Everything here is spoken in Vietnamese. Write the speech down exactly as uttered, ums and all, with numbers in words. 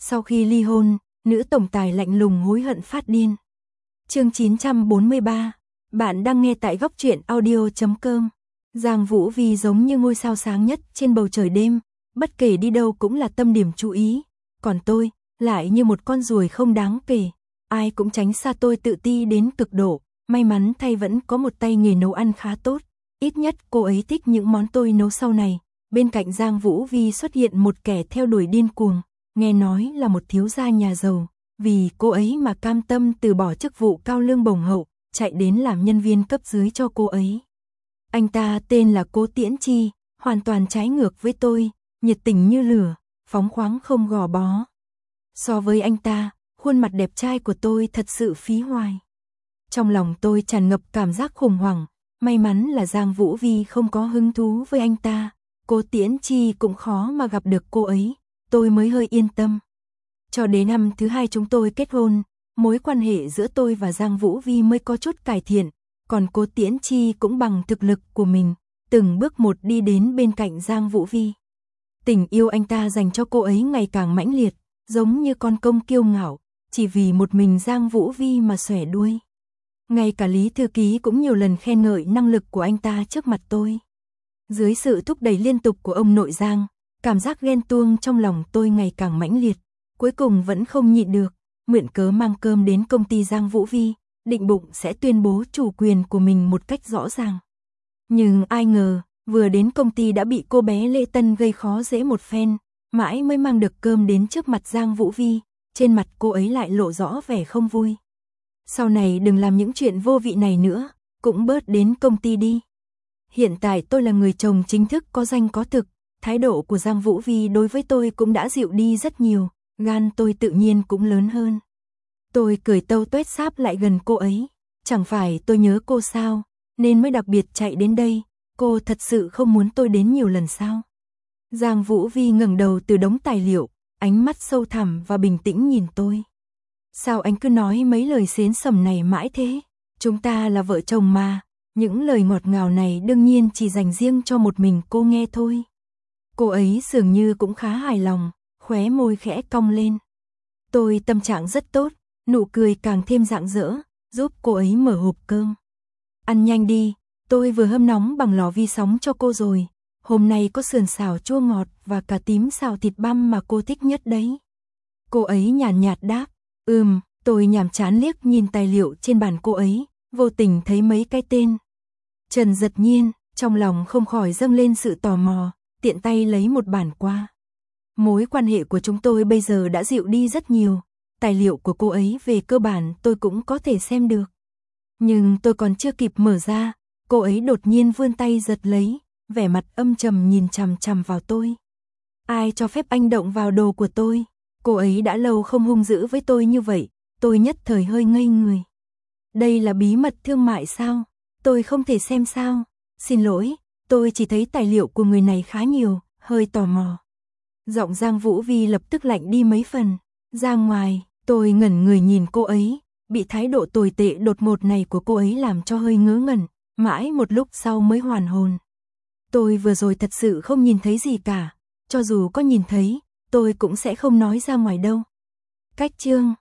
Sau khi ly hôn, nữ tổng tài lạnh lùng hối hận phát điên. Chương chín trăm bốn mươi ba, bạn đang nghe tại góc truyện audio chấm com. Giang Vũ Vi giống như ngôi sao sáng nhất trên bầu trời đêm, bất kể đi đâu cũng là tâm điểm chú ý, còn tôi lại như một con ruồi không đáng kể, ai cũng tránh xa tôi tự ti đến cực độ, may mắn thay vẫn có một tay nghề nấu ăn khá tốt, ít nhất cô ấy thích những món tôi nấu sau này. Bên cạnh Giang Vũ Vi xuất hiện một kẻ theo đuổi điên cuồng, nghe nói là một thiếu gia nhà giàu, vì cô ấy mà cam tâm từ bỏ chức vụ cao lương bổng hậu, chạy đến làm nhân viên cấp dưới cho cô ấy. Anh ta tên là Cố Tiễn Chi, hoàn toàn trái ngược với tôi, nhiệt tình như lửa, phóng khoáng không gò bó. So với anh ta, khuôn mặt đẹp trai của tôi thật sự phí hoài. Trong lòng tôi tràn ngập cảm giác khủng hoảng, may mắn là Giang Vũ Vi không có hứng thú với anh ta, Cố Tiễn Chi cũng khó mà gặp được cô ấy, tôi mới hơi yên tâm. Cho đến năm thứ hai chúng tôi kết hôn, mối quan hệ giữa tôi và Giang Vũ Vi mới có chút cải thiện, còn Cố Tiễn Chi cũng bằng thực lực của mình, từng bước một đi đến bên cạnh Giang Vũ Vi. Tình yêu anh ta dành cho cô ấy ngày càng mãnh liệt, giống như con công kiêu ngạo, chỉ vì một mình Giang Vũ Vi mà xòe đuôi. Ngay cả Lý thư ký cũng nhiều lần khen ngợi năng lực của anh ta trước mặt tôi. Dưới sự thúc đẩy liên tục của ông nội Giang, cảm giác ghen tuông trong lòng tôi ngày càng mãnh liệt, cuối cùng vẫn không nhịn được, mượn cớ mang cơm đến công ty Giang Vũ Vi, định bụng sẽ tuyên bố chủ quyền của mình một cách rõ ràng. Nhưng ai ngờ, vừa đến công ty đã bị cô bé Lê Tân gây khó dễ một phen, mãi mới mang được cơm đến trước mặt Giang Vũ Vi, trên mặt cô ấy lại lộ rõ vẻ không vui. Sau này đừng làm những chuyện vô vị này nữa, cũng bớt đến công ty đi. Hiện tại tôi là người chồng chính thức có danh có thực, thái độ của Giang Vũ Vi đối với tôi cũng đã dịu đi rất nhiều, gan tôi tự nhiên cũng lớn hơn. Tôi cười tâu tuét sáp lại gần cô ấy, chẳng phải tôi nhớ cô sao, nên mới đặc biệt chạy đến đây, cô thật sự không muốn tôi đến nhiều lần sao? Giang Vũ Vi ngẩng đầu từ đống tài liệu, ánh mắt sâu thẳm và bình tĩnh nhìn tôi. Sao anh cứ nói mấy lời xến sẩm này mãi thế? Chúng ta là vợ chồng mà, những lời ngọt ngào này đương nhiên chỉ dành riêng cho một mình cô nghe thôi. Cô ấy dường như cũng khá hài lòng, khóe môi khẽ cong lên. Tôi tâm trạng rất tốt, nụ cười càng thêm rạng rỡ, giúp cô ấy mở hộp cơm. Ăn nhanh đi, tôi vừa hâm nóng bằng lò vi sóng cho cô rồi. Hôm nay có sườn xào chua ngọt và cà tím xào thịt băm mà cô thích nhất đấy. Cô ấy nhàn nhạt đáp, ừm, tôi nhàm chán liếc nhìn tài liệu trên bàn cô ấy, vô tình thấy mấy cái tên. Trần Dật Nhiên, trong lòng không khỏi dâng lên sự tò mò, tiện tay lấy một bản qua. Mối quan hệ của chúng tôi bây giờ đã dịu đi rất nhiều, tài liệu của cô ấy về cơ bản tôi cũng có thể xem được. Nhưng tôi còn chưa kịp mở ra, cô ấy đột nhiên vươn tay giật lấy, vẻ mặt âm trầm nhìn chằm chằm vào tôi. Ai cho phép anh động vào đồ của tôi? Cô ấy đã lâu không hung dữ với tôi như vậy, tôi nhất thời hơi ngây người. Đây là bí mật thương mại sao? Tôi không thể xem sao? Xin lỗi, tôi chỉ thấy tài liệu của người này khá nhiều, hơi tò mò. Giọng Giang Vũ Vi lập tức lạnh đi mấy phần. Ra ngoài, tôi ngẩn người nhìn cô ấy, bị thái độ tồi tệ đột ngột này của cô ấy làm cho hơi ngớ ngẩn, mãi một lúc sau mới hoàn hồn. Tôi vừa rồi thật sự không nhìn thấy gì cả, cho dù có nhìn thấy, tôi cũng sẽ không nói ra ngoài đâu. Cách chương